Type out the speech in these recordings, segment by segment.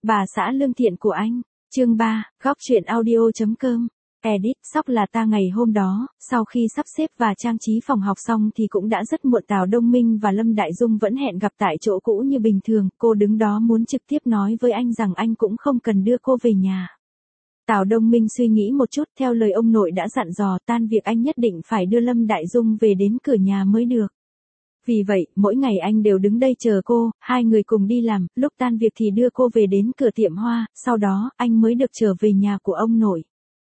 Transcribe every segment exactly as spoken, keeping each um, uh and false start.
Bà xã lương thiện của anh. Chương ba, góc truyện audio.com. Edit, sóc là ta ngày hôm đó, sau khi sắp xếp và trang trí phòng học xong thì cũng đã rất muộn. Tào Đông Minh và Lâm Đại Dung vẫn hẹn gặp tại chỗ cũ như bình thường, cô đứng đó muốn trực tiếp nói với anh rằng anh cũng không cần đưa cô về nhà. Tào Đông Minh suy nghĩ một chút, theo lời ông nội đã dặn dò, tan việc anh nhất định phải đưa Lâm Đại Dung về đến cửa nhà mới được. Vì vậy, mỗi ngày anh đều đứng đây chờ cô, hai người cùng đi làm, lúc tan việc thì đưa cô về đến cửa tiệm hoa, sau đó, anh mới được trở về nhà của ông nội.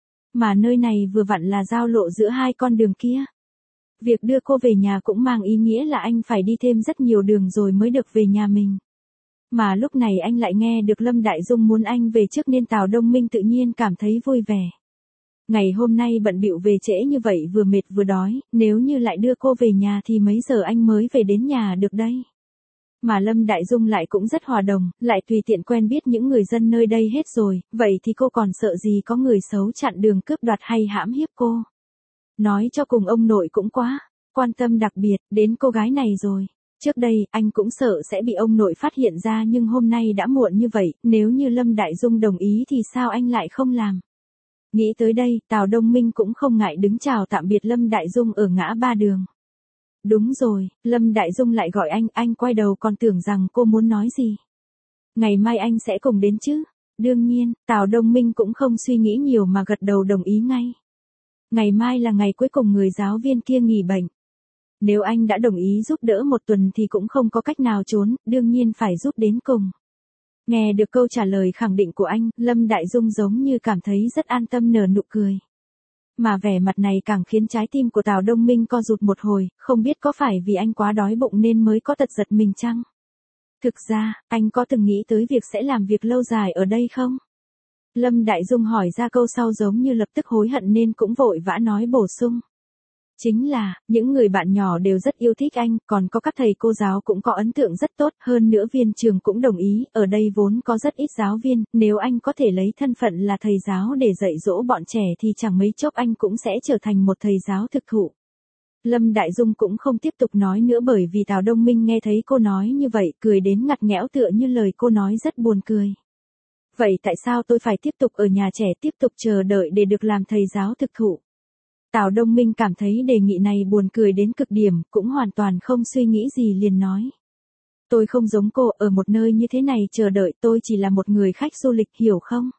Mà nơi này vừa vặn là giao lộ giữa hai con đường kia. Việc đưa cô về nhà cũng mang ý nghĩa là anh phải đi thêm rất nhiều đường rồi mới được về nhà mình. Mà lúc này anh lại nghe được Lâm Đại Dung muốn anh về trước nên Tào Đông Minh tự nhiên cảm thấy vui vẻ. Ngày hôm nay bận bịu về trễ như vậy vừa mệt vừa đói, nếu như lại đưa cô về nhà thì mấy giờ anh mới về đến nhà được đây. Mà Lâm Đại Dung lại cũng rất hòa đồng, lại tùy tiện quen biết những người dân nơi đây hết rồi, vậy thì cô còn sợ gì có người xấu chặn đường cướp đoạt hay hãm hiếp cô. Nói cho cùng ông nội cũng quá quan tâm đặc biệt đến cô gái này rồi. Trước đây, anh cũng sợ sẽ bị ông nội phát hiện ra nhưng hôm nay đã muộn như vậy, nếu như Lâm Đại Dung đồng ý thì sao anh lại không làm. Nghĩ tới đây, Tào Đông Minh cũng không ngại đứng chào tạm biệt Lâm Đại Dung ở ngã ba đường. Đúng rồi, Lâm Đại Dung lại gọi anh, anh quay đầu còn tưởng rằng cô muốn nói gì. Ngày mai anh sẽ cùng đến chứ? Đương nhiên, Tào Đông Minh cũng không suy nghĩ nhiều mà gật đầu đồng ý ngay. Ngày mai là ngày cuối cùng người giáo viên kia nghỉ bệnh. Nếu anh đã đồng ý giúp đỡ một tuần thì cũng không có cách nào trốn, đương nhiên phải giúp đến cùng. Nghe được câu trả lời khẳng định của anh, Lâm Đại Dung giống như cảm thấy rất an tâm nở nụ cười. Mà vẻ mặt này càng khiến trái tim của Tào Đông Minh co rụt một hồi, không biết có phải vì anh quá đói bụng nên mới có tật giật mình chăng? Thực ra, anh có từng nghĩ tới việc sẽ làm việc lâu dài ở đây không? Lâm Đại Dung hỏi ra câu sau giống như lập tức hối hận nên cũng vội vã nói bổ sung. Chính là, những người bạn nhỏ đều rất yêu thích anh, còn có các thầy cô giáo cũng có ấn tượng rất tốt, hơn nữa viên trường cũng đồng ý, ở đây vốn có rất ít giáo viên, nếu anh có thể lấy thân phận là thầy giáo để dạy dỗ bọn trẻ thì chẳng mấy chốc anh cũng sẽ trở thành một thầy giáo thực thụ. Lâm Đại Dung cũng không tiếp tục nói nữa bởi vì Tào Đông Minh nghe thấy cô nói như vậy, cười đến ngặt nghẽo tựa như lời cô nói rất buồn cười. Vậy tại sao tôi phải tiếp tục ở nhà trẻ tiếp tục chờ đợi để được làm thầy giáo thực thụ? Tào Đông Minh cảm thấy đề nghị này buồn cười đến cực điểm, cũng hoàn toàn không suy nghĩ gì liền nói. Tôi không giống cô, ở một nơi như thế này chờ đợi, tôi chỉ là một người khách du lịch, hiểu không?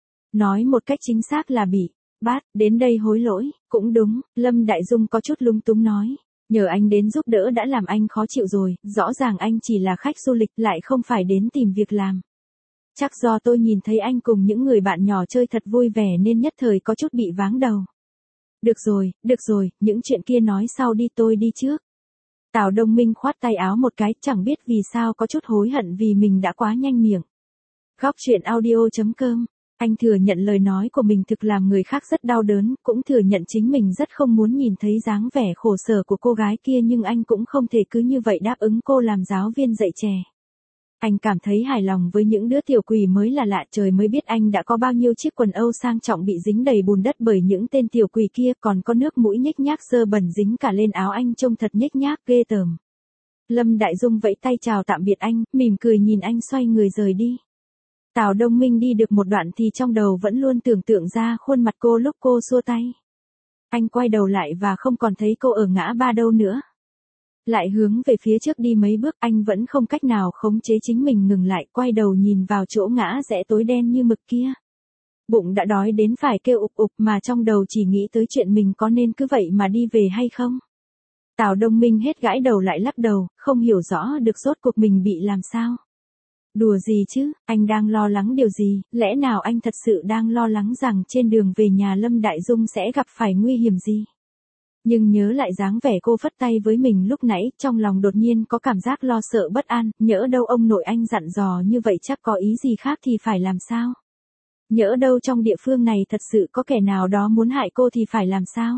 Nói một cách chính xác là bị bắt đến đây hối lỗi. Cũng đúng, Lâm Đại Dung có chút lung túng nói. Nhờ anh đến giúp đỡ đã làm anh khó chịu rồi, rõ ràng anh chỉ là khách du lịch lại không phải đến tìm việc làm. Chắc do tôi nhìn thấy anh cùng những người bạn nhỏ chơi thật vui vẻ nên nhất thời có chút bị váng đầu. Được rồi, được rồi, những chuyện kia nói sau đi, tôi đi trước. Tào Đông Minh khoát tay áo một cái, chẳng biết vì sao có chút hối hận vì mình đã quá nhanh miệng. Góc truyện audio.com. Anh thừa nhận lời nói của mình thực làm người khác rất đau đớn, cũng thừa nhận chính mình rất không muốn nhìn thấy dáng vẻ khổ sở của cô gái kia nhưng anh cũng không thể cứ như vậy đáp ứng cô làm giáo viên dạy trẻ. Anh cảm thấy hài lòng với những đứa tiểu quỷ mới là lạ, trời mới biết anh đã có bao nhiêu chiếc quần âu sang trọng bị dính đầy bùn đất bởi những tên tiểu quỷ kia, còn có nước mũi nhếch nhác dơ bẩn dính cả lên áo anh trông thật nhếch nhác ghê tởm. Lâm Đại Dung vẫy tay chào tạm biệt anh, mỉm cười nhìn anh xoay người rời đi. Tào Đông Minh đi được một đoạn thì trong đầu vẫn luôn tưởng tượng ra khuôn mặt cô lúc cô xua tay. Anh quay đầu lại và không còn thấy cô ở ngã ba đâu nữa. Lại hướng về phía trước đi mấy bước, anh vẫn không cách nào khống chế chính mình ngừng lại, quay đầu nhìn vào chỗ ngã rẽ tối đen như mực kia. Bụng đã đói đến phải kêu ục ục mà trong đầu chỉ nghĩ tới chuyện mình có nên cứ vậy mà đi về hay không. Tào Đông Minh hết gãi đầu lại lắc đầu, không hiểu rõ được rốt cuộc mình bị làm sao. Đùa gì chứ, anh đang lo lắng điều gì, lẽ nào anh thật sự đang lo lắng rằng trên đường về nhà Lâm Đại Dung sẽ gặp phải nguy hiểm gì? Nhưng nhớ lại dáng vẻ cô phất tay với mình lúc nãy, trong lòng đột nhiên có cảm giác lo sợ bất an, nhỡ đâu ông nội anh dặn dò như vậy chắc có ý gì khác thì phải làm sao? Nhỡ đâu trong địa phương này thật sự có kẻ nào đó muốn hại cô thì phải làm sao?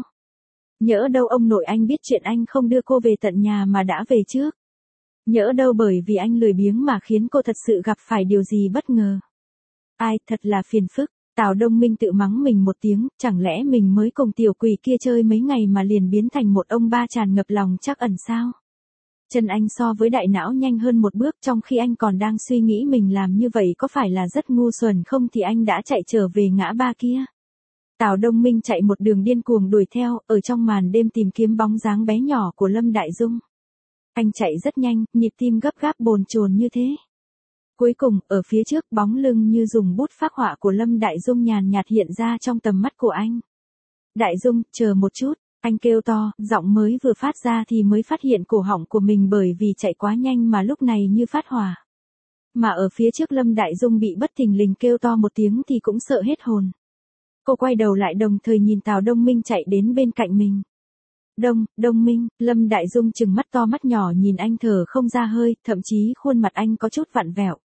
Nhỡ đâu ông nội anh biết chuyện anh không đưa cô về tận nhà mà đã về trước? Nhỡ đâu bởi vì anh lười biếng mà khiến cô thật sự gặp phải điều gì bất ngờ? Ai, thật là phiền phức. Tào Đông Minh tự mắng mình một tiếng, chẳng lẽ mình mới cùng tiểu quỷ kia chơi mấy ngày mà liền biến thành một ông ba tràn ngập lòng trắc ẩn sao? Chân anh so với đại não nhanh hơn một bước, trong khi anh còn đang suy nghĩ mình làm như vậy có phải là rất ngu xuẩn không thì anh đã chạy trở về ngã ba kia. Tào Đông Minh chạy một đường điên cuồng đuổi theo, ở trong màn đêm tìm kiếm bóng dáng bé nhỏ của Lâm Đại Dung. Anh chạy rất nhanh, nhịp tim gấp gáp bồn chồn như thế. Cuối cùng, ở phía trước bóng lưng như dùng bút phác họa của Lâm Đại Dung nhàn nhạt hiện ra trong tầm mắt của anh. Đại Dung, chờ một chút, anh kêu to, giọng mới vừa phát ra thì mới phát hiện cổ họng của mình bởi vì chạy quá nhanh mà lúc này như phát hỏa. Mà ở phía trước Lâm Đại Dung bị bất thình lình kêu to một tiếng thì cũng sợ hết hồn. Cô quay đầu lại đồng thời nhìn Tào Đông Minh chạy đến bên cạnh mình. Đông, Đông Minh, Lâm Đại Dung trừng mắt to mắt nhỏ nhìn anh thở không ra hơi, thậm chí khuôn mặt anh có chút vặn vẹo.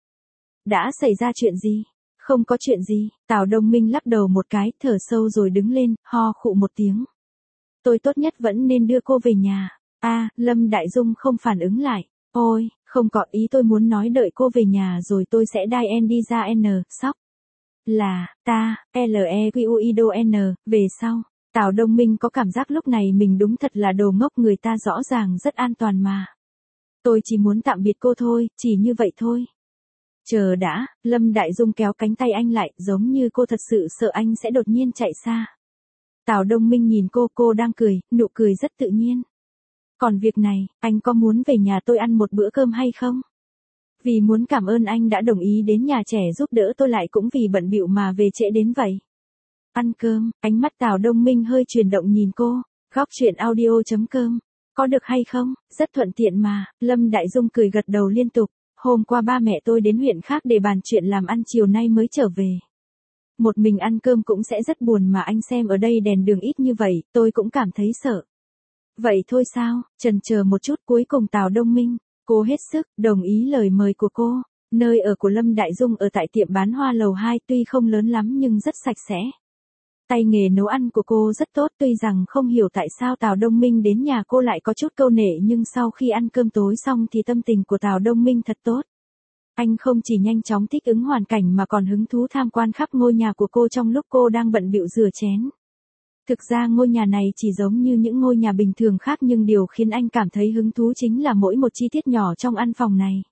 Đã xảy ra chuyện gì? Không có chuyện gì, Tào Đông Minh lắc đầu một cái, thở sâu rồi đứng lên, ho khụ một tiếng. Tôi tốt nhất vẫn nên đưa cô về nhà. A, à, Lâm Đại Dung không phản ứng lại. Ôi, không có, ý tôi muốn nói đợi cô về nhà rồi tôi sẽ đai en đi ra N, sóc. Là, ta, L E Q U I D O N, về sau. Tào Đông Minh có cảm giác lúc này mình đúng thật là đồ ngốc, người ta rõ ràng rất an toàn mà. Tôi chỉ muốn tạm biệt cô thôi, chỉ như vậy thôi. Chờ đã, Lâm Đại Dung kéo cánh tay anh lại, giống như cô thật sự sợ anh sẽ đột nhiên chạy xa. Tào Đông Minh nhìn cô, cô đang cười, nụ cười rất tự nhiên. Còn việc này, anh có muốn về nhà tôi ăn một bữa cơm hay không? Vì muốn cảm ơn anh đã đồng ý đến nhà trẻ giúp đỡ tôi lại cũng vì bận bịu mà về trễ đến vậy. Ăn cơm, ánh mắt Tào Đông Minh hơi chuyển động nhìn cô, góc chuyện audio chấm com. Có được hay không? Rất thuận tiện mà, Lâm Đại Dung cười gật đầu liên tục. Hôm qua ba mẹ tôi đến huyện khác để bàn chuyện làm ăn, chiều nay mới trở về. Một mình ăn cơm cũng sẽ rất buồn mà anh xem ở đây đèn đường ít như vậy, tôi cũng cảm thấy sợ. Vậy thôi sao? Chần chờ một chút, cuối cùng Tào Đông Minh, cô hết sức, đồng ý lời mời của cô. Nơi ở của Lâm Đại Dung ở tại tiệm bán hoa lầu hai tuy không lớn lắm nhưng rất sạch sẽ. Tay nghề nấu ăn của cô rất tốt, tuy rằng không hiểu tại sao Tào Đông Minh đến nhà cô lại có chút câu nệ, nhưng sau khi ăn cơm tối xong thì tâm tình của Tào Đông Minh thật tốt. Anh không chỉ nhanh chóng thích ứng hoàn cảnh mà còn hứng thú tham quan khắp ngôi nhà của cô trong lúc cô đang bận bịu rửa chén. Thực ra ngôi nhà này chỉ giống như những ngôi nhà bình thường khác, nhưng điều khiến anh cảm thấy hứng thú chính là mỗi một chi tiết nhỏ trong căn phòng này.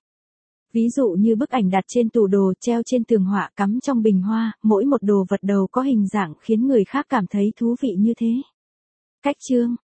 Ví dụ như bức ảnh đặt trên tủ đồ, treo trên tường họa, cắm trong bình hoa, mỗi một đồ vật đều có hình dạng khiến người khác cảm thấy thú vị như thế. Cách chương